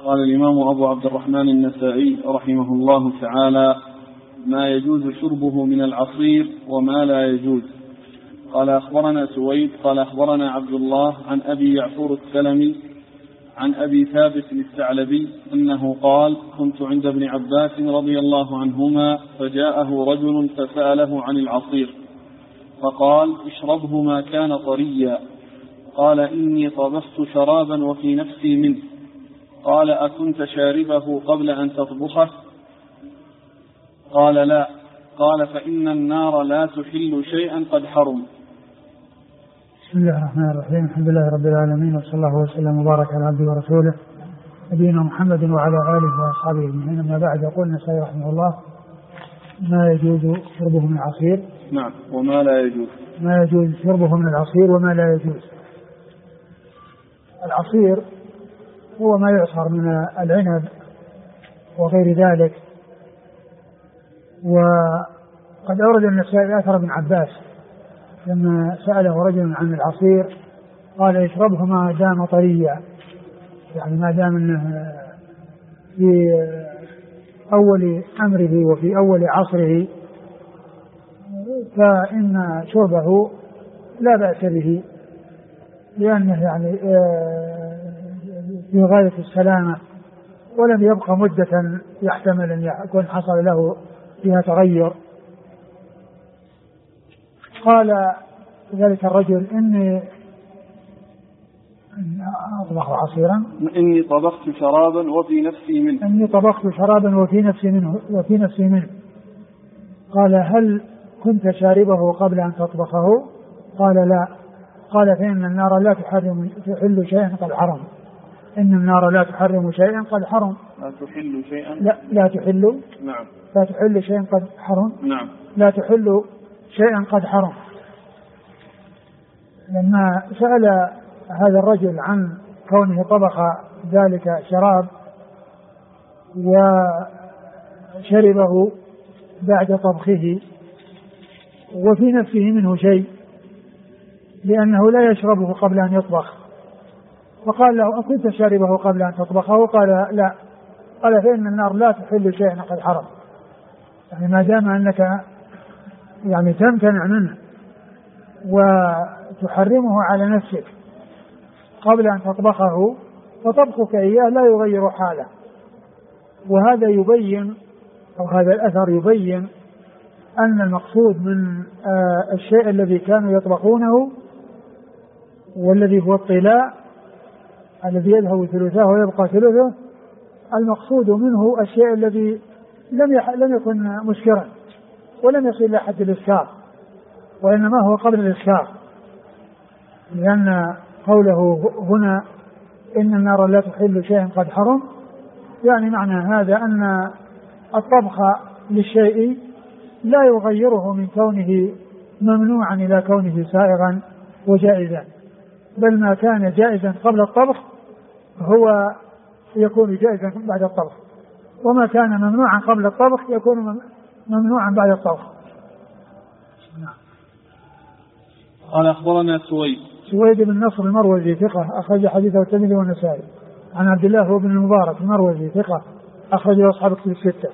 قال الإمام أبو عبد الرحمن النسائي رحمه الله تعالى: ما يجوز شربه من العصير وما لا يجوز. قال أخبرنا سويد قال أخبرنا عبد الله عن أبي يعفور السلمي عن أبي ثابت الثعلبي أنه قال: كنت عند ابن عباس رضي الله عنهما فجاءه رجل فسأله عن العصير فقال: اشربه ما كان طريا. قال: إني طبخت شرابا وفي نفسي منه. قال: أكنت شاربه قبل أن تطبخه؟ قال: لا. قال: فإن النار لا تحل شيئا قد حرم. بسم الله الرحمن الرحيم. الحمد لله رب العالمين، وصلى الله وسلم وبارك على عبده ورسوله نبينا محمد وعلى آله وأصحابه أجمعين. أما بعد، يقول النسائي رحمه الله: ما يجوز شربه من العصير. نعم. وما لا يجوز. ما يجوز شربه من العصير وما لا يجوز. العصير هو ما يعصر من العنب وغير ذلك. وقد أورد النسائي أثر ابن عباس لما سأله رجل عن العصير قال: اشربه ما دام طريا، يعني ما دام انه في أول أمره وفي أول عصره فإن شربه لا بأس به، لأنه يعني في غاية السلامة، ولم يبقى مدة يحتمل أن يكون حصل له فيها تغير. قال ذلك الرجل: إني أطبخ عصيرا. إني طبخت شرابا وفي نفسي منه. إني طبخت شرابا وفي نفسي منه. قال: هل كنت شاربه قبل أن تطبخه؟ قال: لا. قال: فإن النار لا تحل شيئا قد حرم. إن النار لا تحرم شيئا قد حرم. لا تحل شيئا. لا تحل. نعم. لا تحل شيئا قد حرم. نعم. لا تحل شيئا قد حرم. لما سأل هذا الرجل عن كونه طبخ ذلك شراب وشربه بعد طبخه وفي نفسه منه شيء، لأنه لا يشربه قبل أن يطبخ، فقال له: أكنت شاربه قبل أن تطبخه؟ قال: لا. قال: فإن النار لا تحل شيئا قد حرم. يعني ما دام أنك يعني تمتنع منه وتحرمه على نفسك قبل أن تطبخه، فطبخك إياه لا يغير حاله. وهذا يبين، أو هذا الأثر يبين، أن المقصود من الشيء الذي كانوا يطبخونه والذي هو الطلاء الذي يذهب ثلثاه ويبقى ثلثه، المقصود منه الشيء الذي لم يكن مسكرا ولم يصل إلى حد الإسكار، وإنما هو قبل الإسكار، لأن قوله هنا إن النار لا تحل شيئا قد حرم، يعني معنى هذا أن الطبخ للشيء لا يغيره من كونه ممنوعا إلى كونه سائغا وجائزا، بل ما كان جائزا قبل الطبخ هو يكون جائزا بعد الطبخ، وما كان ممنوعا قبل الطبخ يكون ممنوعا بعد الطبخ. قال: أخبرنا سويد بن نصر المروزي ثقة أخرج حديثه الترمذي والنسائي. عن عبد الله بن المبارك المروزي ثقة أخرجه أصحاب الكتب الستة.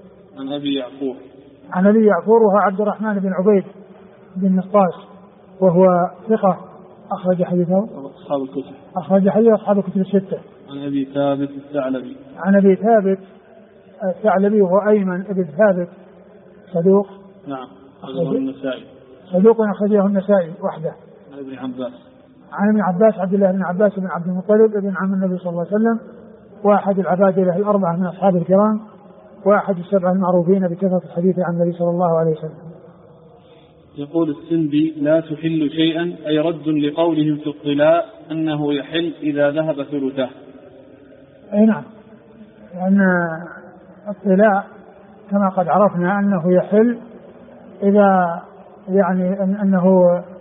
عن أبي يعفور وهو عبد الرحمن بن عبيد بن نصاص وهو ثقة أخرج حديثه أصحاب الكتب الستة. عن أبي ثابت الثعلبي. عن أبي ثابت الثعلبي وهو أيمن بن ثابت صدوق. نعم. أخرجه النسائي. صدوق أخرجه النسائي وحده. عن ابن عباس عبد الله بن عباس بن عبد المطلب ابن عم النبي صلى الله عليه وسلم، وأحد العبادلة الأربعة من أصحاب الكرام، وأحد السبعة المعروفين بكثرة الحديث عن النبي صلى الله عليه وسلم. يقول السندي: لا تحل شيئا، أي رد لقولهم في الطلاء أنه يحل إذا ذهب ثلثه. أي نعم، لأن الطلاء كما قد عرفنا أنه يحل إذا يعني أنه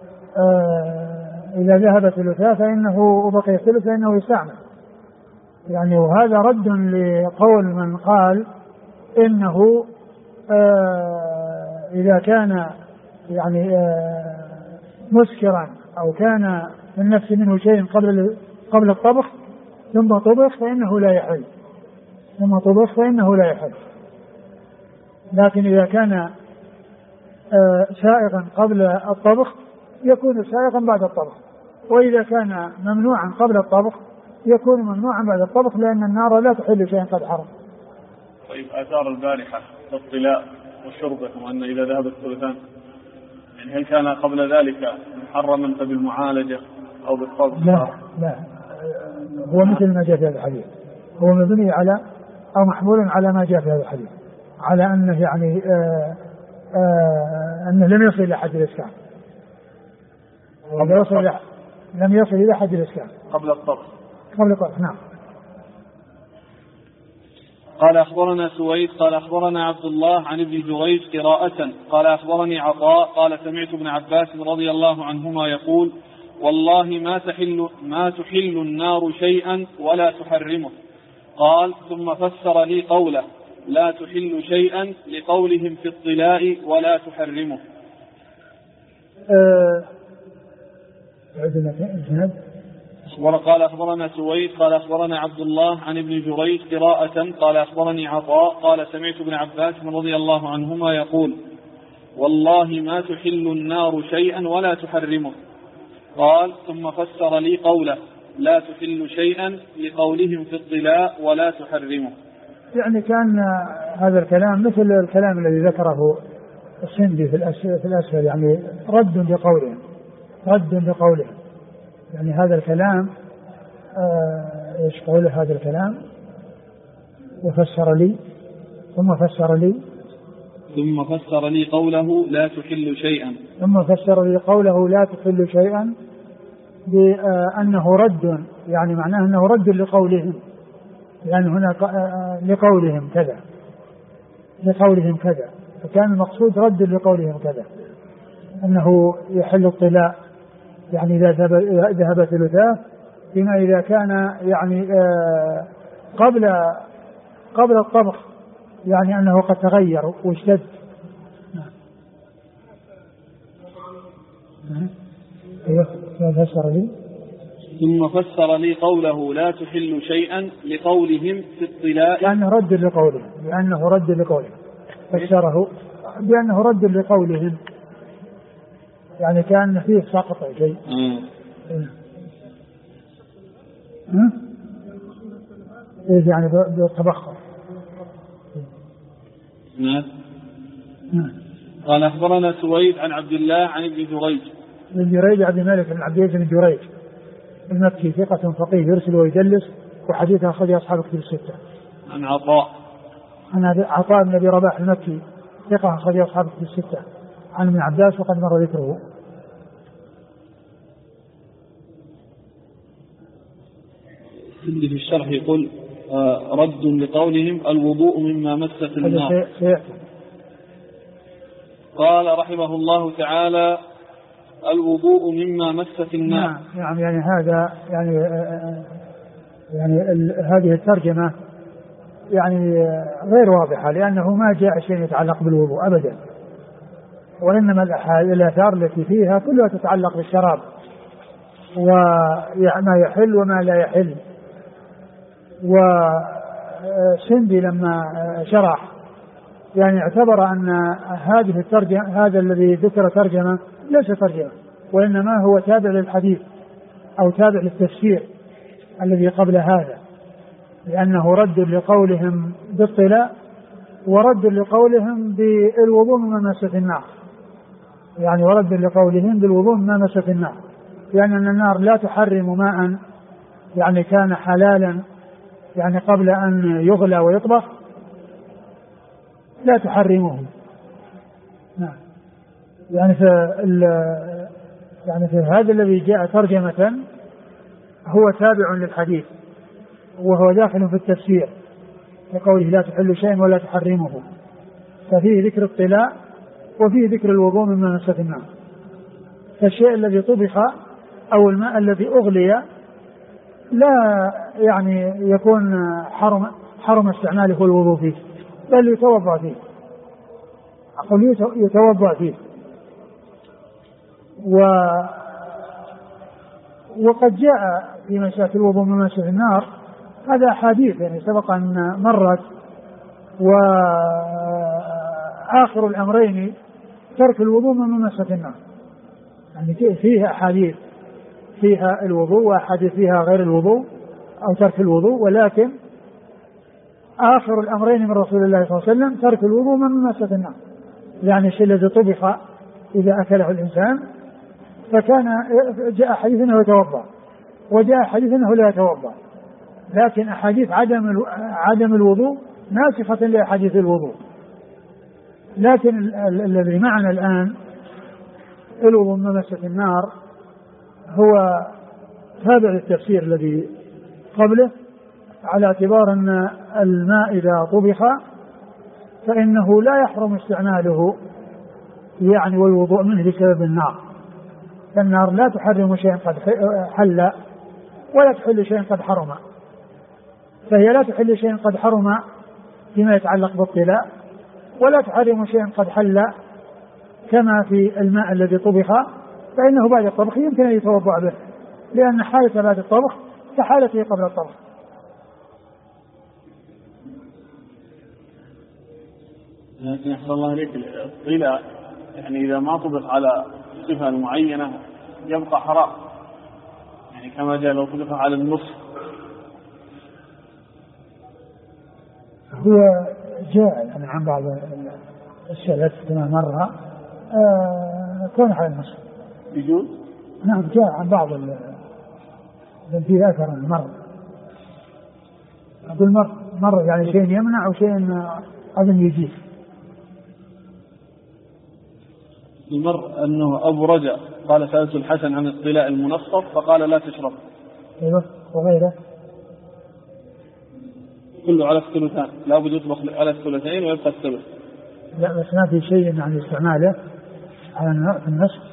إذا ذهب ثلثه فإنه وبقي ثلث فإنه يستعمل، يعني وهذا رد لقول من قال إنه إذا كان يعني مسكرا أو كان في النفس منه شيء قبل الطبخ ثم طبخ فإنه لا يحل، ثم طبخ فإنه لا يحل. لكن إذا كان سائغا قبل الطبخ يكون سائغا بعد الطبخ، وإذا كان ممنوعا قبل الطبخ يكون ممنوعا بعد الطبخ، لأن النار لا تحل شيئا قد حرم. طيب آثار البارحة الطلاء وشربه، وأن إذا ذهب الثلثان، يعني هل كان قبل ذلك محرما بالمعالجة أو بالطبخ؟ لا هو مثل ما جاء في هذا الحديث، هو مبني على أو محمول على ما جاء في هذا الحديث، على أنه يعني أنه لم يصل إلى حد الإسكان، لم يصل إلى حد الإسكان قبل الطبخ. نعم. قال أخبرنا سويد قال أخبرنا عبد الله عن ابن جريج قراءة قال أخبرني عطاء قال سمعت ابن عباس رضي الله عنهما يقول: والله ما تحل النار شيئا ولا تحرمه. قال: ثم فسر لي قوله لا تحل شيئا لقولهم في الطلاء ولا تحرمه. وقال أخبرنا سويد قال أخبرنا عبد الله عن ابن جريج قراءة قال أخبرني عطاء قال سمعت ابن عباس رضي الله عنهما يقول: والله ما تحل النار شيئا ولا تحرمه. قال: ثم فسر لي قوله لا تحل شيئا لقولهم في الطلاء ولا تحرمه. يعني كان هذا الكلام مثل الكلام الذي ذكره السندي في الأسفل، يعني رد بقولهم. يعني هذا الكلام ايش قوله هذا الكلام؟ وفسر لي ثم فسر لي قوله لا تحل شيئا، ثم فسر لي قوله لا تحل شيئا بأنه رد، يعني معناه أنه رد لقولهم، لأن هنا لقولهم كذا، فكان المقصود رد لقولهم كذا، أنه يحل الطلاء يعني إذا ذهب ثلثاه، فيما إذا كان يعني قبل الطبخ، يعني أنه قد تغير واشتد. ثم فسر لي قوله لا تحل شيئا لقولهم في الطلاء، لأنه رد لقولهم فسره بأنه رد لقولهم، يعني كان فيه سقط شيء. يعني بالتبخر. نعم. قال أخبرنا سويد عن عبد الله عن ابن جريج عبد الملك بن عبد العزيز بن جريج المكي ثقة فقيه يرسل ويدلس، وحديثه أخرج أصحاب الكتب الستة. عن عطاء بن أبي رباح المكي ثقة أخرج أصحاب الكتب الستة عن ابن عباس وقد مر ذكره. اللي في الشرح يقول رد لقولهم الوضوء مما مست النار. قال رحمه الله تعالى: الوضوء مما مست النار. يعني هذا يعني هذه الترجمة يعني غير واضحة، لأنه ما جاء شيء يتعلق بالوضوء أبدا، وإنما الآثار التي فيها كلها تتعلق بالشراب وما يحل وما لا يحل. وسندي لما شرح يعني اعتبر أن هذه الترجمة، هذا الذي ذكر ترجمة ليس ترجمة، وإنما هو تابع للحديث أو تابع للتفسير الذي قبل هذا، لأنه رد لقولهم بالطلاء ورد لقولهم بالوضوء مما مست النار، يعني ورد لقولهم بالوضوء مما مست النار، لأن النار لا تحرم ماء يعني كان حلالا يعني قبل أن يغلى ويطبخ، لا تحرمه. نعم. يعني في هذا الذي جاء ترجمة هو تابع للحديث، وهو داخل في التفسير لقوله لا تحل شيئا ولا تحرمه، ففيه ذكر الطلاء وفيه ذكر الوضوء مما مست النار. فالشيء الذي طبخ أو الماء الذي أغلي لا يعني يكون حرم استعماله الوضوء فيه، بل يتوضأ فيه، أقول يتوضأ فيه. وقد جاء في مسألة الوضوء مما مست النار هذا أحاديث يعني سبق أن مرت. وآخر الأمرين ترك الوضوء من ممسة النار، يعني فيها أحاديث فيها الوضوء وأحاديث فيها غير الوضوء أو ترك الوضوء، ولكن آخر الأمرين من رسول الله صلى الله عليه وسلم ترك الوضوء من ممسة النار، يعني الشيء الذي طبخ إذا أكله الإنسان، فكان جاء حديث أنه يتوضأ وجاء حديث أنه لا يتوضأ، لكن أحاديث عدم الوضوء ناسخة لأحاديث الوضوء. لكن الذي معنا الآن الوضوء من ممسة النار هو تابع التفسير الذي قبله، على اعتبار أن الماء إذا طبخ فإنه لا يحرم استعماله يعني والوضوء منه بسبب النار، فالنار لا تحرم شيئا قد حل ولا تحل شيئا قد حرم، فهي لا تحل شيئا قد حرم فيما يتعلق بالطلاء، ولا تحرم شيئا قد حل كما في الماء الذي طبخ، فإنه بعد الطبخ يمكن أن يتوضأ به، لأن حالة بعد الطبخ كحالته قبل الطبخ. لكن يحصل الله عليك الطلاء يعني إذا ما طبخ على صفة معينة يبقى حرام، يعني كما جاء لو طبخ على النصف. هو جاء يعني عن بعض السلف كما مر كون على النصف يجوز. نعم جاء عن بعض في أثر المر، أقول مر يعني شيء يمنع وشيء أظن يجيز. المر أنه أبو رجاء قال سألت الحسن عن الطلاء المنصف فقال لا تشرب. أيوه وغيره كله على الثلثان، لا بد يطبخ على الثلثين ويبقى الثلث. لا بس ما في شيء عن استعماله على النصف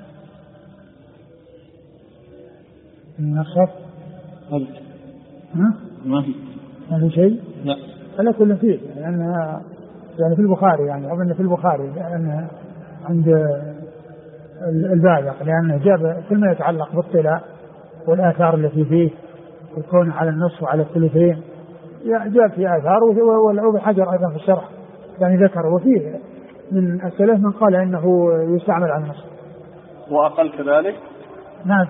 النصف ما في شيء. لا على كل فيه يعني في البخاري، يعني أظن في البخاري لأن عند البايق، لأنه جاب كل ما يتعلق بالطلاء والآثار التي فيه والكون على النصف وعلى الثلثين جاب في آثار، والعوب حجر أيضا في الشرح يعني ذكر، وفيه من السلف من قال إنه يستعمل على النصف وأقل كذلك. نعم.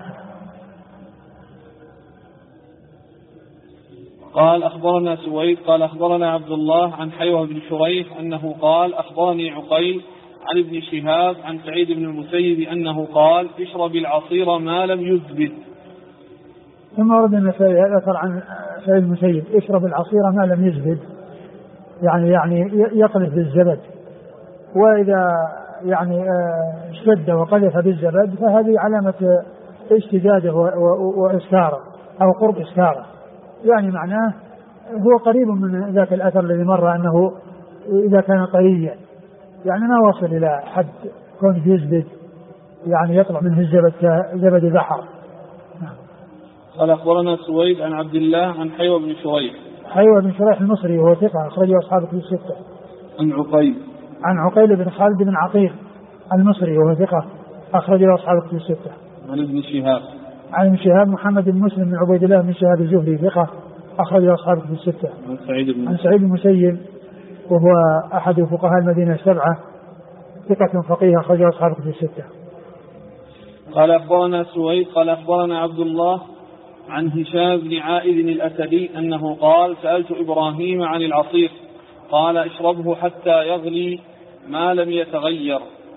قال أخبرنا سويد قال أخبرنا عبد الله عن حيوة بن شريح أنه قال أخبرني عقيل عن ابن شهاب عن سعيد بن المسيب أنه قال اشرب العصير ما لم يزبد. ثم ورد النسائي أثر عن سعيد بن المسيب اشرب العصير ما لم يزبد، يعني يقذف بالزبد، وإذا يعني اشتد وقذف بالزبد فهذه علامة اشتداده وإسكاره أو قرب إسكاره، يعني معناه هو قريب من ذاك الأثر الذي مر أنه إذا كان طريا يعني ما وصل إلى حد كون يزبد يعني يطلع منه الزبد كزبد البحر. قال أخبرنا سويد عن عبد الله عن حيوة بن شريح. حيوة بن شريح المصري وهو ثقة أخرجه أصحاب كتب الستة. عن عقيل بن خالد بن عقيل المصري وهو ثقة أخرجه أصحاب كتب الستة. عن ابن شهاب محمد بن مسلم بن عبيد الله بن شهاب الزهري ثقة أخرجه أصحاب كتب الستة. عن سعيد بن المسيب وهو أحد فقهاء المدينة السبعة ثقة فقيه أخرجه أصحاب كتب الستة. قال أخبرنا سويد قال أخبرنا عبد الله عن هشام بن عائذ الأسدي أنه قال سألت إبراهيم عن العصير قال اشربه حتى يغلي ما لم يتغير.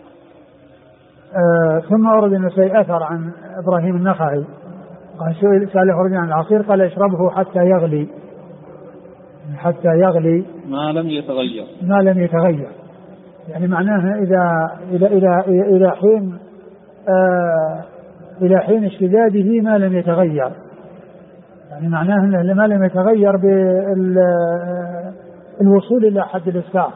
ثم أورد النسائي أثر عن إبراهيم النخعي قال سأله رجل عن العصير قال اشربه حتى يغلي ما لم يتغير، يعني معناها إلى حين اشتداده ما لم يتغير، يعني معناه أنه ما لم يتغير بالوصول إلى حد الإسكار.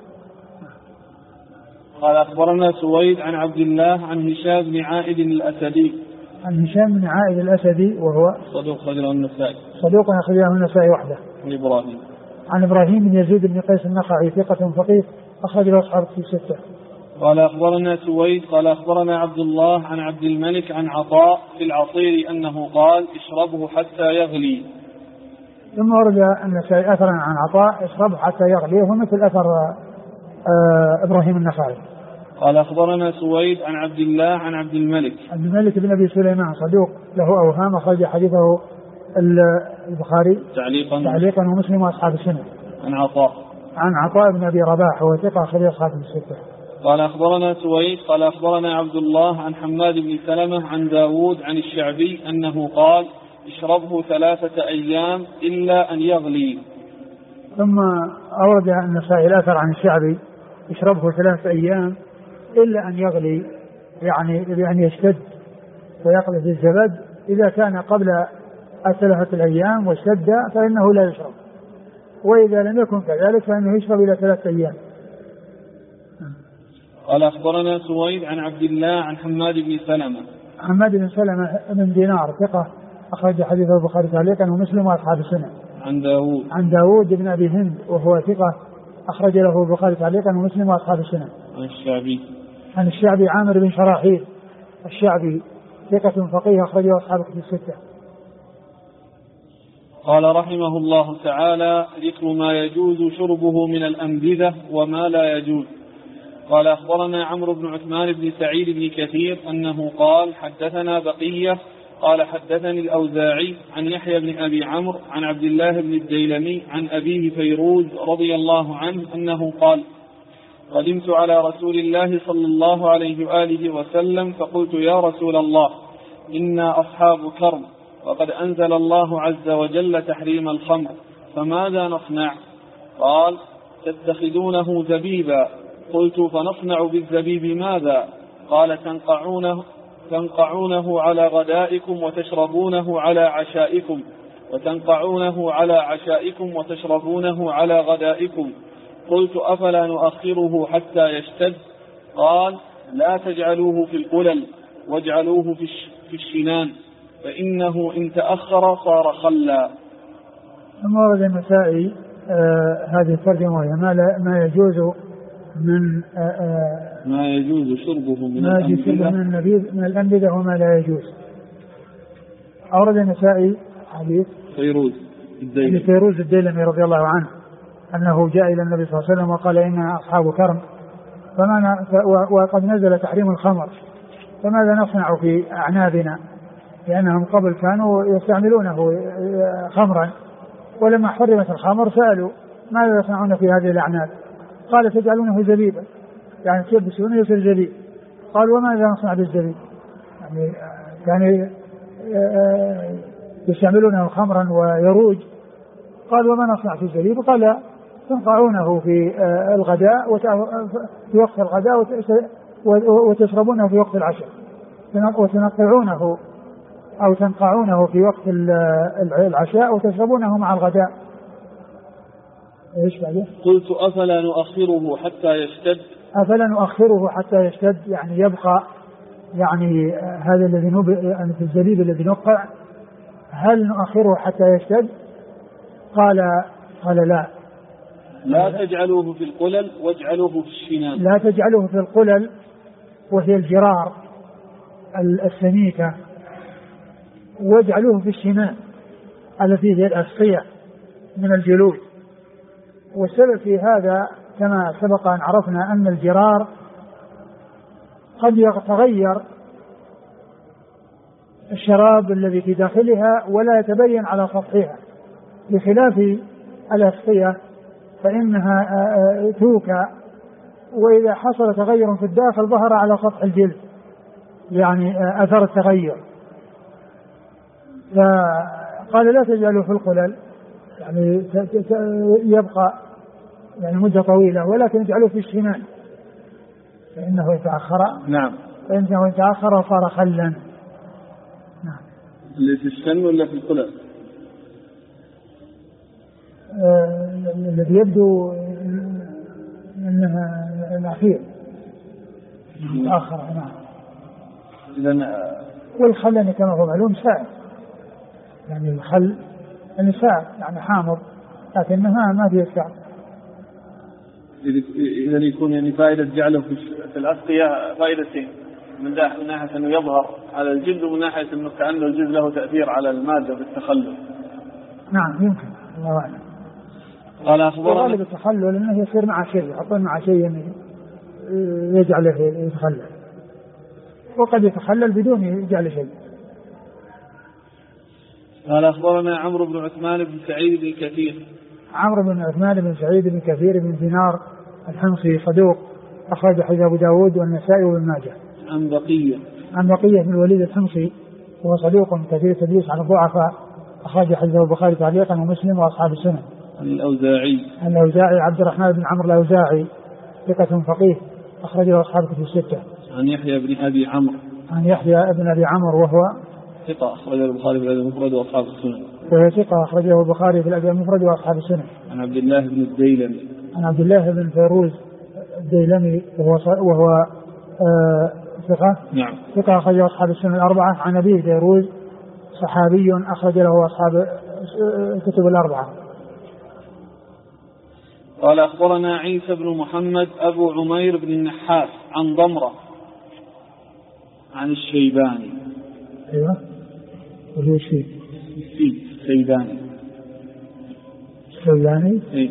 قال أخبرنا سويد عن عبد الله عن هشام بن عائذ الأسدي. عن هشام بن عائذ الأسدي وهو صدوق أخرجه النسائي. صدوق أخرجه النسائي وحده. عن إبراهيم بن يزيد بن قيس النخعي ثقة فقيه أخرجه أصحاب في الستة. قال أخبرنا سويد قال أخبرنا عبد الله عن عبد الملك عن عطاء في العصير أنه قال اشربه حتى يغلي. ثم ورد النسائي أثرا عن عطاء اشربه حتى يغلي، وهو مثل أثر إبراهيم النخعي. قال أخبرنا سويد عن عبد الله عن عبد الملك بن أبي سليمان صدوق له أوهام، أخرج حديثه البخاري تعليقا ومسلم وأصحاب السنة. عن عطاء بن أبي رباح وهو ثقة، أخرج أصحاب الستة. قال أخبرنا سويد قال أخبرنا عبد الله عن حماد بن سلمة عن داود عن الشعبي أنه قال اشربه 3 أيام إلا أن يغلي. ثم أورد النسائي الأثر عن الشعبي اشربه 3 أيام إلا أن يغلي، يعني بأن يشتد ويقلب الزبد. إذا كان قبل 3 أيام واشتد فإنه لا يشرب، وإذا لم يكن كذلك فإنه يشرب إلى 3 أيام. قال أخبرنا سويد عن عبد الله عن حماد بن سلمة بن دينار ثقة، أخرج حديث البخاري تعليقا ومسلم وأصحاب السنة. عن داود بن أبي هند وهو ثقة، أخرج له البخاري تعليقا ومسلم وأصحاب السنة. عن الشعبي عامر بن شراحيل الشعبي ثقة فقيه، أخرجه أصحاب الكتب الستة. قال رحمه الله تعالى ذكر ما يجوز شربه من الأنبذة وما لا يجوز. قال أخبرنا عمرو بن عثمان بن سعيد بن كثير أنه قال حدثنا بقية قال حدثني الأوزاعي عن يحيى بن أبي عمرو عن عبد الله بن الديلمي عن أبيه فيروز رضي الله عنه أنه قال قدمت على رسول الله صلى الله عليه وآله وسلم فقلت يا رسول الله إنا أصحاب كرم وقد أنزل الله عز وجل تحريم الخمر فماذا نصنع؟ قال تتخذونه زبيبا. قلت فنصنع بالزبيب ماذا؟ قال تنقعونه على غدائكم وتشربونه على عشائكم وتنقعونه على عشائكم وتشربونه على غدائكم. قلت أفلا نؤخره حتى يشتد؟ قال لا تجعلوه في القلل واجعلوه في الشنان فإنه إن تأخر صار خلا. ثم ورد النسائي هذه الترجمة وهي ما يجوز من ما يجوز شربه من الأنبذة وما لا يجوز. أورد النسائي حديث فيروز الديلمي رضي الله عنه أنه جاء إلى النبي صلى الله عليه وسلم وقال إننا أصحاب كرم وقد نزل تحريم الخمر فماذا نصنع في أعنابنا، لأنهم قبل كانوا يستعملونه خمرا، ولما حرمت الخمر سألوا ماذا يصنعون في هذه الأعناب؟ قال تجعلونه زبيبا، يعني تلبسونه يصير زبيب. قال وماذا نصنع بالزبيب؟ يعني يستعملونه خمرا ويروج. قال وما نصنع في الزبيب؟ قال تنقعونه في الغداء في وقت الغداء وتشربونه في وقت العشاء، وتنقعونه أو تنقعونه في وقت العشاء وتشربونه مع الغداء. ايش بعده؟ قلت أفلا نؤخره حتى يشتد؟ يعني يبقى يعني هذا الذي يعني في الزبيب الذي نقع هل نؤخره حتى يشتد؟ قال لا تجعلوه في القلل واجعلوه في الشنان. لا تجعلوه في القلل وهي الجرار السميكة، واجعلوه في الشنان التي هي الأسقية من الجلود. والسبب في هذا كما سبق أن عرفنا أن الجرار قد يتغير الشراب الذي في داخلها ولا يتبين على سطحها، بخلاف الأسقية فإنها توكى، وإذا حصل تغير في الداخل ظهر على سطح الجلد، يعني أثر التغير. فقال لا تجعلوا في القلل، يعني يبقى يعني مدة طويلة، ولكن اجعلوه في الشنان فإنه يتأخر صار خلا. نعم. اللي في الشن ولا في القلل؟ الذي يبدو أنها الأخير متأخر. نعم. والخل كما هو معلوم سائل، يعني الخل سائل يعني حامض، لكنها ما فيه سائل. إذا يكون يعني فائدة جعله في الأسقية فائدتين، من ناحية أنه يظهر على الجلد، ومن ناحية أنه كأنه الجلد له تأثير على المادة بالتخلل. نعم يمكن. الله أعلم. قال أخبرنا غالب التخلل أنه يصير مع شيء، يحطون مع شيء يجعله يتخلل، وقد يتخلل بدون يجعل شيء. قال أخبرنا عمرو بن عثمان بن سعيد بن كثير. عمرو بن عثمان بن سعيد بن كثير بن دينار الحمصي صدوق، أخرج حديث أبو داود والنسائي وابن ماجه. عن بقية بن الوليد الحمصي وهو صدوق كثير التدليس عن الضعفاء، أخرج حديث البخاري تعليقا ومسلم وأصحاب السنن. الأوزاعي عبد الرحمن بن عمرو الأوزاعي ثقة فقيه، أخرجه أصحاب كتب الستة. عن يحيى بن أبي عمرو وهو ثقة، أخرجه البخاري في الأدب المفرد وأصحاب السنن. أخرجه البخاري في الأدب المفرد وأصحاب السنن. عن عبد الله بن فيروز الديلمي وهو ثقة. نعم. ثقة، أخرجه أصحاب السنن الأربعة. عن أبيه فيروز صحابي، أخرج له أصحاب الكتب الأربعة. قال أخبرنا عيسى بن محمد أبو عمير بن النحاس عن ضمرة عن الشيباني. أيوة، وهو الشيباني. إيه.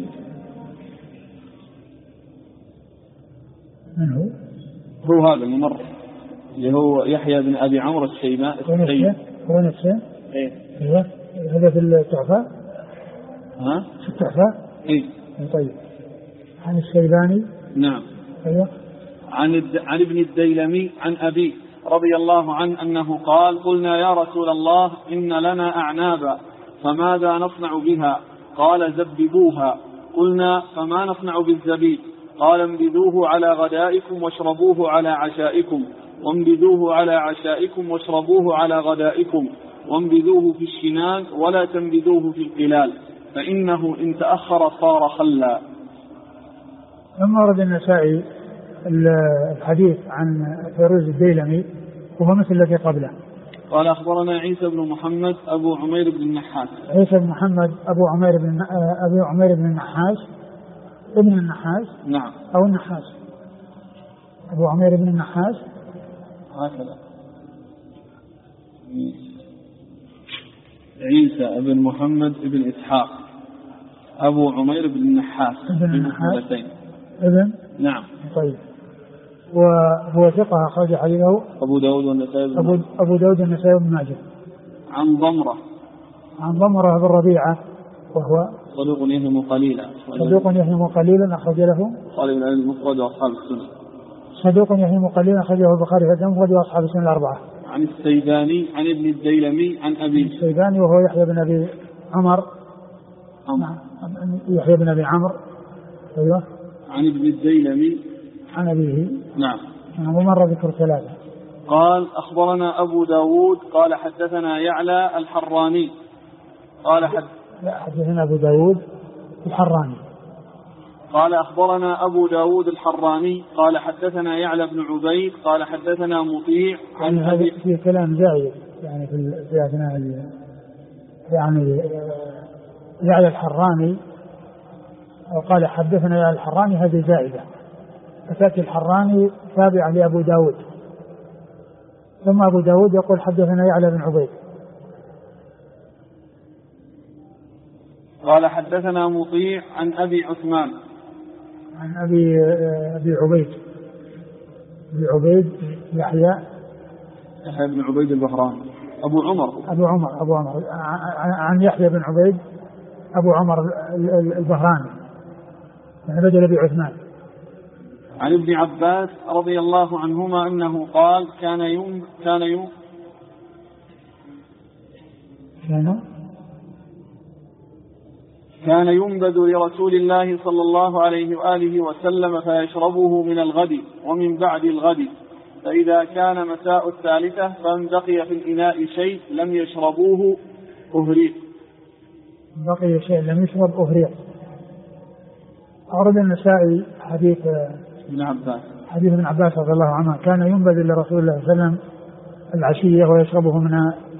من هو؟ هو هذا الممر اللي هو يحيى بن أبي عمرو الشيباني. هو نفسه. إيه. أيوة، هذا في التحفة. في التحفة. إيه. طيب. عن الشيباني. نعم. أيوة. عن ابن الديلمي عن أبيه رضي الله عنه أنه قال: قلنا يا رسول الله إن لنا أعنابا فماذا نصنع بها؟ قال: زببوها. قلنا: فما نصنع بالزبيب؟ قال: انبذوه على غدائكم واشربوه على عشائكم، وانبذوه على عشائكم واشربوه على غدائكم، وانبذوه في الشنان ولا تنبذوه في القلال، فإنه إن تأخر صار خلا. ثم ورد النسائي الحديث عن فيروز الديلمي وهو مثل الذي قبله. قال أخبرنا عيسى بن محمد أبو عمير بن النحاس. عيسى بن محمد أبو عمير بن النحاس ابن النحاس. نعم. أو النحاس. أبو عمير بن النحاس هكذا. عيسى بن محمد بن إسحاق أبو عمير بن النحاس ابن النحاس ابن. نعم. طيب. وهو ثقة، أخرج حديثه أبو داود والنسائي وابن ماجه. عن ضمرة بن ربيعة وهو صدوق يهم قليلا، أخرج له البخاري في المفرد وأصحاب السنن. صدوق يهم قليلا، أخرجه البخاري في المفرد وأصحاب السنن الأربعة. عن السيباني عن ابن الديلمي عن أبيه. السيباني وهو يحيى بن أبي عمر. يحيى بن أبي عمرو. أيوه. عن ابن الديلمي عن أبيه. نعم. ومر ذكر ثلاثة. قال أخبرنا أبو داود قال حدثنا يعلى الحراني قال حدثنا أبو داود الحراني قال أخبرنا أبو داود الحراني قال حدثنا يعلى بن عبيد قال حدثنا مطيع عن هذا في كلام زايد يعني في أثناء يعني يعلى الحراني وقال حدثنا يعلى الحراني، هذه زائدة، فتأتي الحراني تابعة لأبو داود، ثم أبو داود يقول حدثنا يعلى بن عبيد. قال حدثنا مطيع عن أبي عثمان عن أبي عبيد يحيى بن عبيد البهراني أبو عمر عن يحيى بن عبيد أبو عمر البهراني يعني بدل أبي عثمان. عن ابن عباس رضي الله عنهما أنه قال كان ينبذ لرسول الله صلى الله عليه وآله وسلم فيشربه من الغد ومن بعد الغد، فإذا كان مساء الثالثة فإن بقي في الإناء شيء لم يشربوه أهريق. بقي شيء لم يشرب أهريق. أورد النسائي حديث ابن عباس رضي الله عنه كان ينبذ لرسول الله صلى الله عليه وسلم العشية ويشربه من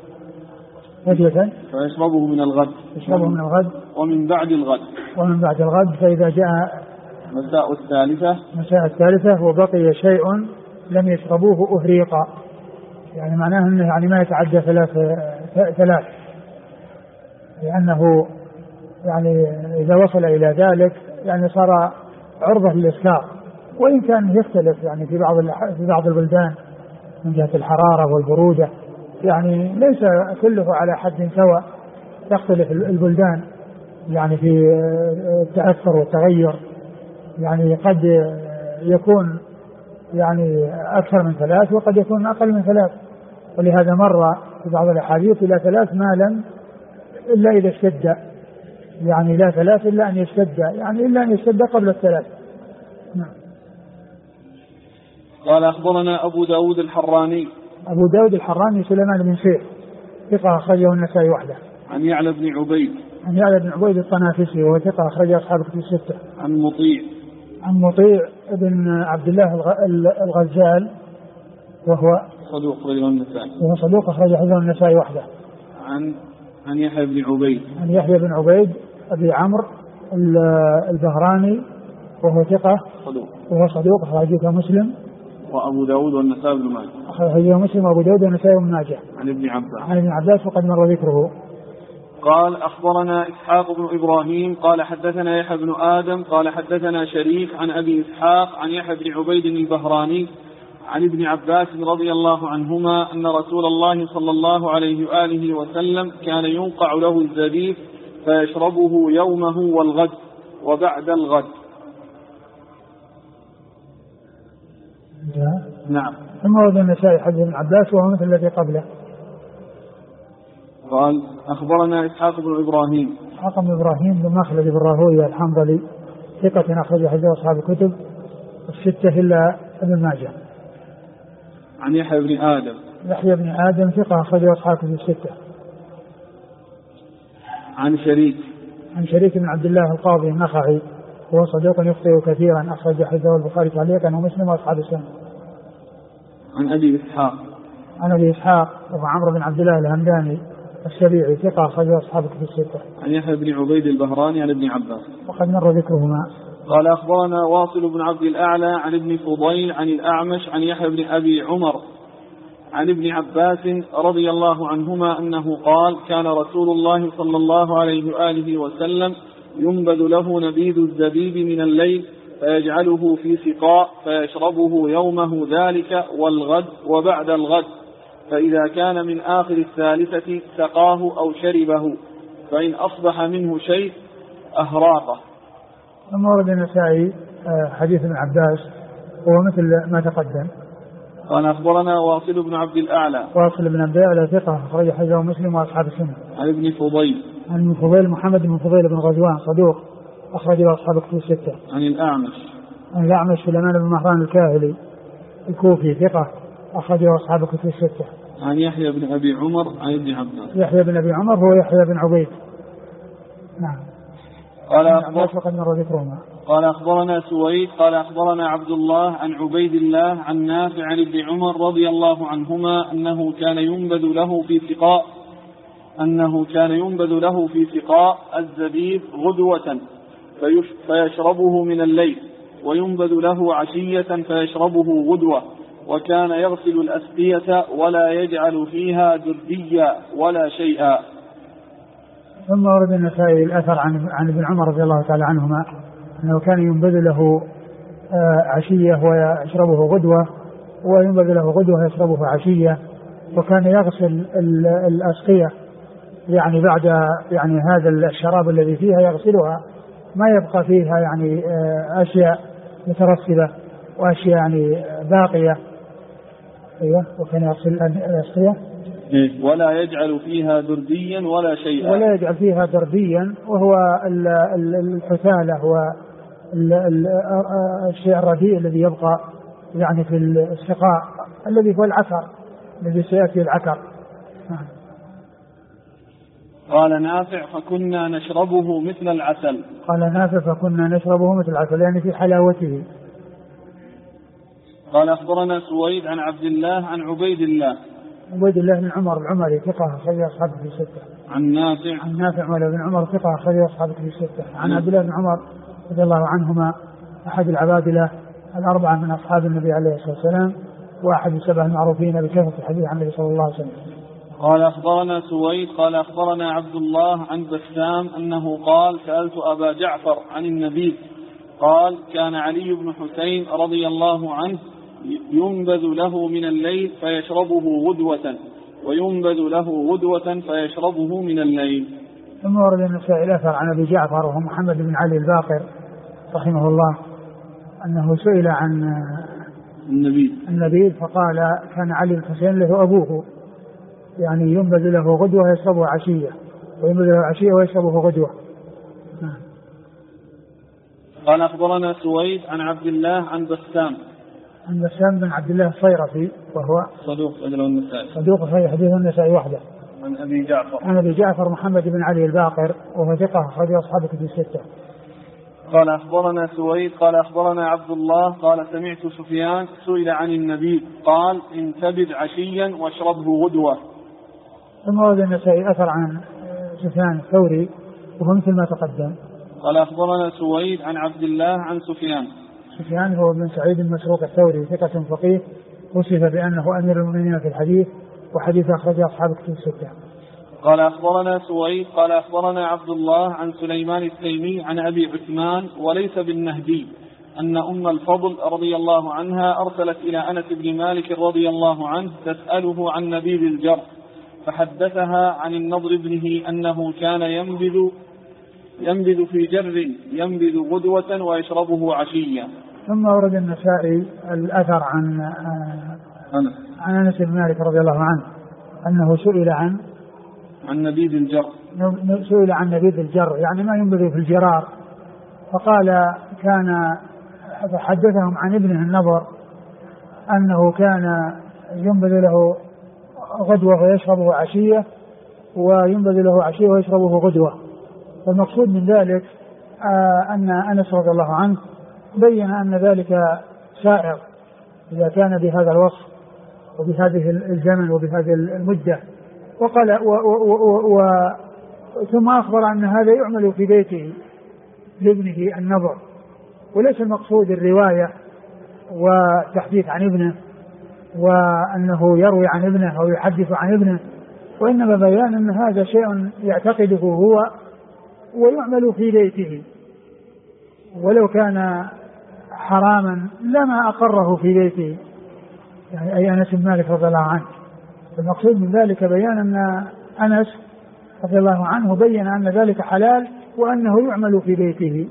فيشربه من الغد ومن بعد الغد فإذا جاء مساء الثالثة وبقي شيء لم يشربوه أهريقا، يعني معناه أنه يعني ما يتعدى ثلاث، لأنه يعني إذا وصل إلى ذلك يعني صار عرضة للإسكار، وإن كان يختلف يعني في بعض البلدان من جهة الحرارة والبرودة، يعني ليس كله على حد سواء، تختلف البلدان يعني في التأثر والتغير، يعني قد يكون يعني أكثر من 3 وقد يكون أقل من 3، ولهذا مر في بعض الأحاديث إلى 3 مالا إلا إذا اشتد، يعني لا 3 إلا أن يشتد، يعني إلا أن يشتد قبل 3. نعم. قال أخبرنا أبو داود الحراني. أبو داود الحراني سليمان بن شيخ ثقة أخرجه النسائي وحده. عن يعلى بن عبيد. عن يعلى بن عبيد الطنافسي وهو ثقة أخرجه أصحاب الكتب الستة. عن مطيع. عن مطيع بن عبد الله الغزال وهو صدوق أخرجه النسائي. وهو صدوق أخرجه النسائي وحده. عن يحيى بن عبيد. عن يحيى بن عبيد أبي عمرو البهراني وهو ثقة صدوق. وهو صدوق أخرجه مسلم وأبو داود والنسائي بن ماجه. أخرجه مسلم وأبو داود والنسائي بن ماجه. عن ابن عباس. عن ابن عباس وقد مر ذكره. قال أخبرنا إسحاق بن إبراهيم قال حدثنا يحيى بن آدم قال حدثنا شريك عن أبي إسحاق عن يحيى بن عبيد البهراني عن ابن عباس رضي الله عنهما أن رسول الله صلى الله عليه وآله وسلم كان ينقع له الزبيب فيشربه يومه والغد وبعد الغد. نعم. ثم ورد النسائي حديث ابن عباس وهو مثل الذي قبله. قال أخبرنا إسحاق بن إبراهيم. إسحاق بن إبراهيم بن مخلد بن راهويه الحنظلي ثقة أخرج حديث أصحاب الكتب الستة إلا ابن ماجه. عن يحيى بن آدم. يحيى بن آدم ثقة أخرج أصحاب الكتب الستة. عن شريك. عن شريك بن عبد الله القاضي النخعي وهو صديق يخطئ كثيرا أخرج حديثه البخاري تعليقا ومسلم وأصحاب السنة. عن أبي إسحاق. عن أبي إسحاق وهو عمرو بن عبد الله الهمداني السبيعي ثقة أخرج أصحاب الكتب الستة. عن يحيى بن عبيد البهراني عن ابن عباس وقد مر ذكرهما. قال أخبرنا واصل بن عبد الأعلى عن ابن فضيل عن الأعمش عن يحيى بن أبي عمر عن ابن عباس رضي الله عنهما أنه قال كان رسول الله صلى الله عليه وآله وسلم ينبذ له نبيذ الزبيب من الليل فيجعله في سقاء فيشربه يومه ذلك والغد وبعد الغد، فإذا كان من آخر 3 سقاه أو شربه، فإن أصبح منه شيء أهراقه. ثم ورد النسائي حديث ابن عباس هو مثل ما تقدم. قال أخبرنا واصل بن عبد الأعلى. واصل بن عبد الأعلى ثقة أخرج حديثه مسلم وأصحاب السنة. عن ابن فضيل. عن ابن فضيل محمد بن فضيل بن غزوان صدوق أخرج أصحاب الكتب الستة. عن الأعمش. عن الأعمش سليمان بن مهران الكاهلي الكوفي ثقة أخرج أصحاب الكتب الستة. عن يحيى بن أبي عمر عن ابن عباس. يحيى بن أبي عمر هو يحيى بن عبيد. نعم. قال أخبرنا سويد قال أخبرنا عبد الله عن عبيد الله عن نافع عن ابن عمر رضي الله عنهما أنه كان ينبذ له في سقاء الزبيب غدوة فيشربه من الليل، وينبذ له عشية فيشربه غدوة، وكان يغسل الأسقية ولا يجعل فيها درديا ولا شيئا. ثم ورد النسائي الأثر عن ابن عمر رضي الله تعالى عنهما أنه كان ينبذ له عشية ويشربه غدوة، وينبذ له غدوة ويشربه عشية، وكان يغسل الأسقية يعني بعد يعني هذا الشراب الذي فيها يغسلها، ما يبقى فيها يعني أشياء مترسبة وأشياء يعني باقية. أيوة. وكان يغسل الأسقية ولا يجعل فيها درديا ولا شيئا. ولا يجعل فيها درديا وهو الحثالة هو الشيء الرديء الذي يبقى يعني في السقاء الذي هو العكر الذي سيأتي العكر. قال نافع فكنا نشربه مثل العسل. قال نافع فكنا نشربه مثل العسل يعني في حلاوته. قال أخبرنا سويد عن عبد الله عن عبيد الله بن عمر العمري ثقة أخرج أصحابه في 6. عن نافع مولى بن عمر ثقة أخرج أصحابه في 6. عن عبد الله بن عمر رضي الله عنهما أحد العبادلة 4 من أصحاب النبي عليه الصلاة والسلام، وأحد 7 المعروفين بكثرة الحديث عن النبي صلى الله عليه وسلم. قال أخبرنا سويد قال أخبرنا عبد الله عن بسام أنه قال سألت أبا جعفر عن النبي قال كان علي بن حسين رضي الله عنه ينبذ له من الليل فيشربه غدوة وينبذ له غدوة فيشربه من الليل. ثم ورد النسائي الأثر عن أبي جعفر وهو محمد بن علي الباقر رحمه الله أنه سئل عن النبي فقال كان علي بن حسين له أبوه يعني ينبذ له غدوة ويشربه عشية وينبذ له عشية ويشربه غدوة. قال أخبرنا سويد عن عبد الله عن بسام بن عبد الله الصيرفي وهو صدوق صحيح حديث النسائي وحده. عن أبي جعفر محمد بن علي الباقر وهو ثقة أخرج أصحاب الكتب الستة. قال أخبرنا سويد قال أخبرنا عبد الله قال سمعت سفيان سئل عن النبي قال انتبذ عشيا واشربه غدوة. ثم ورد النسائي أثر عن سفيان الثوري وهو مثل ما تقدم. قال أخبرنا سويد عن عبد الله عن سفيان هو بن سعيد المسروق الثوري ثقة فقيه وصف بأنه أمير المؤمنين في الحديث وحديث أخرجه أصحاب الكتب الستة. قال أخبرنا سويد قال أخبرنا عبد الله عن سليمان التيمي عن أبي عثمان وليس بالنهدي أن أم الفضل رضي الله عنها أرسلت إلى أنس بن مالك رضي الله عنه تسأله عن نبيذ الجر فحدثها عن النضر ابنه أنه كان ينبذ في جر ينبذ غدوة ويشربه عشيا. ثم ورد النسائي الأثر عن أنس بن مالك رضي الله عنه أنه سئل عن نبيذ الجر سئل عن نبيذ الجر يعني ما ينبذ في الجرار فقال كان فحدثهم عن ابنه النضر أنه كان ينبذ له غدوة ويشربه عشية وينبذ له عشية ويشربه غدوة. والمقصود من ذلك أن أنس رضي الله عنه بين أن ذلك سائر إذا كان بهذا الوصف وبهذه الزمن وبهذه المدة. وقال ثم أخبر أن هذا يعمل في بيته لابنه النظر وليس المقصود الرواية والتحديث عن ابنه وأنه يروي عن ابنه أو يحدث عن ابنه وإنما بيان أن هذا شيء يعتقده هو ويعمل في بيته ولو كان حراما لما أقره في بيته يعني أي أنس بن مالك رضي الله عنه. المقصود من ذلك بيان أن أنس رضي الله عنه بين أن ذلك حلال وأنه يعمل في بيته.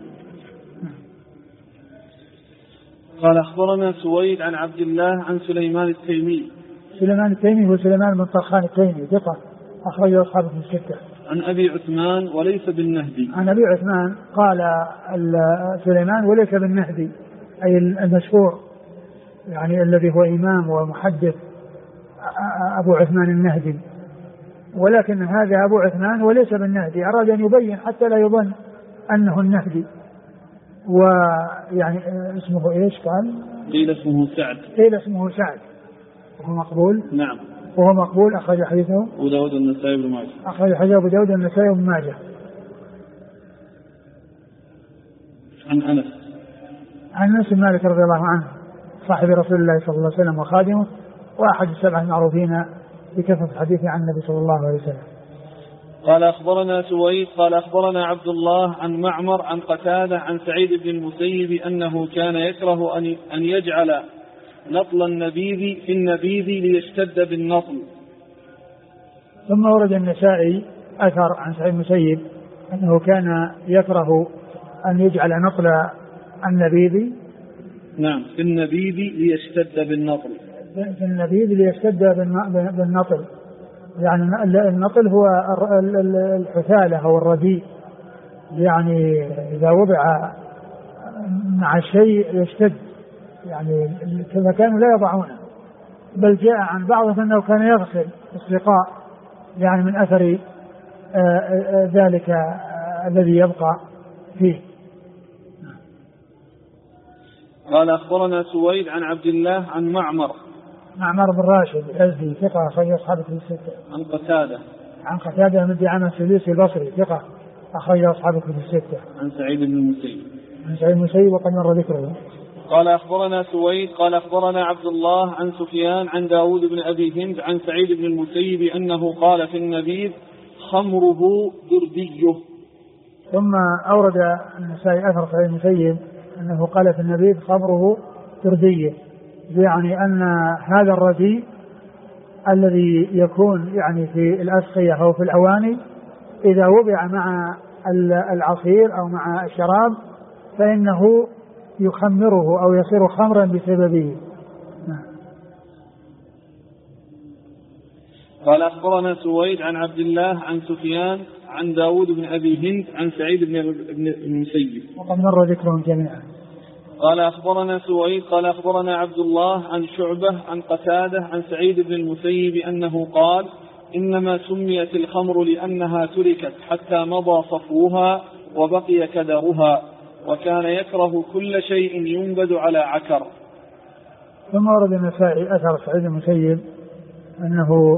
قال أخبرنا سويد عن عبد الله عن سليمان التيمي. سليمان التيمي هو سليمان بن طرخان التيمي ثقة أخرجه أصحابه في الستة. عن أبي عثمان وليس بالنهدي. عن أبي عثمان قال سليمان وليس بالنهدي أي المشهور يعني الذي هو إمام ومحدث أبو عثمان النهدي ولكن هذا أبو عثمان وليس بالنهدي أراد أن يبين حتى لا يظن أنه النهدي. ويعني اسمه إيش قال؟ قيل اسمه سعد وهو مقبول. نعم وهو مقبول أخرج حديثه أبو داود النسائي بن ماجه. أخرج حديثه أبو داود النسائي بن ماجه. عن أنس بن مالك رضي الله عنه صاحب رسول الله صلى الله عليه وسلم وخادمه وأحد السبعة المعروفين بكثرة الحديث عن النبي صلى الله عليه وسلم. قال أخبرنا سويد قال أخبرنا عبد الله عن معمر عن قتادة عن سعيد بن المسيب أنه كان يكره أن يجعل نطل النبيذ في النبيذ ليشتد بالنطل. ثم ورد النسائي أثر عن سعيد المسيب أنه كان يكره أن يجعل نطل النبيذ نعم في النبيذ ليشتد بالنطل. في النبيذ ليشتد بالنطل يعني النطل هو الحثالة أو الرديء يعني إذا وضع مع الشيء يشتد يعني كما كانوا لا يضعونه بل جاء عن بعضهم أنه كان يغسل السقاء يعني من أثر ذلك الذي يبقى فيه. قال أخبرنا سويد عن عبد الله عن معمر بن راشد الأزدي ثقة أخرج أصحابه في الستة. عن قتادة من دعامة السدوسي البصري ثقة أخرج أصحابه في الستة. عن سعيد بن المسيب وقد مر ذكره. قال أخبرنا سويد قال أخبرنا عبد الله عن سفيان عن داود بن أبي هند عن سعيد بن المسيب أنه قال في النبيذ خمره درديه. ثم أورد النسائي أثر سعيد بن المسيب أنه قال في النبيذ خمره درديه، يعني أن هذا الرديء الذي يكون يعني في الأسقية أو في الأواني إذا وضع مع العصير أو مع الشراب فإنه يخمره أو يصير خمرا بسببه. قال أخبرنا سويد عن عبد الله عن سفيان عن داود بن أبي هند عن سعيد بن المسيب وقد مر ذكرهم جميعا. قال أخبرنا سويد قال أخبرنا عبد الله عن شعبة عن قتادة عن سعيد بن المسيب أنه قال إنما سميت الخمر لأنها تركت حتى مضى صفوها وبقي كدرها وكان يكره كل شيء ينبذ على عكر. ثم ورد النسائي أثر سعيد بن المسيب أنه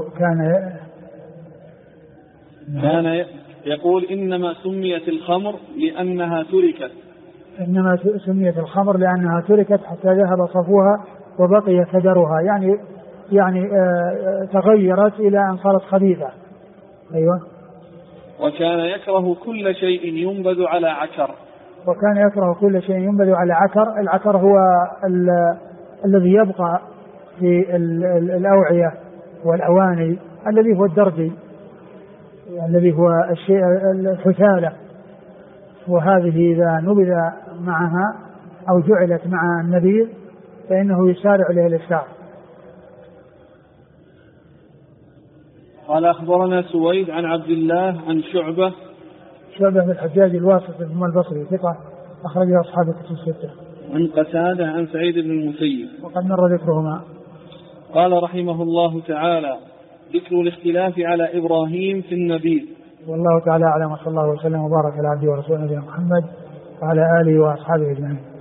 كان يقول إنما سميت الخمر لأنها تركت، إنما سميت الخمر لأنها تركت حتى ذهب صفوها وبقي كدرها، يعني تغيرت إلى أن صارت خبيثة. أيوة. وكان يكره كل شيء ينبذ على عكر. وكان يكره كل شيء ينبذ على عكر. العكر هو الذي يبقى في الأوعية والأواني، الذي هو الدرج، الذي هو الشيء الحثالة، وهذه إذا نبذ معها أو جعلت مع النبيذ فإنه يسارع إليه الإسكار. قال أخبرنا سويد عن عبد الله عن شعبة بن الحجاج الواسطي ثم البصري ثقة أخرجه أصحاب الكتب الستة. عن قتادة عن سعيد بن المسيب وقد مر ذكرهما. قال رحمه الله تعالى ذكر الاختلاف على إبراهيم في النبيذ. والله تعالى أعلم، وصلى الله وسلم وبارك على عبده ورسوله نبينا محمد وعلى آله وأصحابه أجمعين.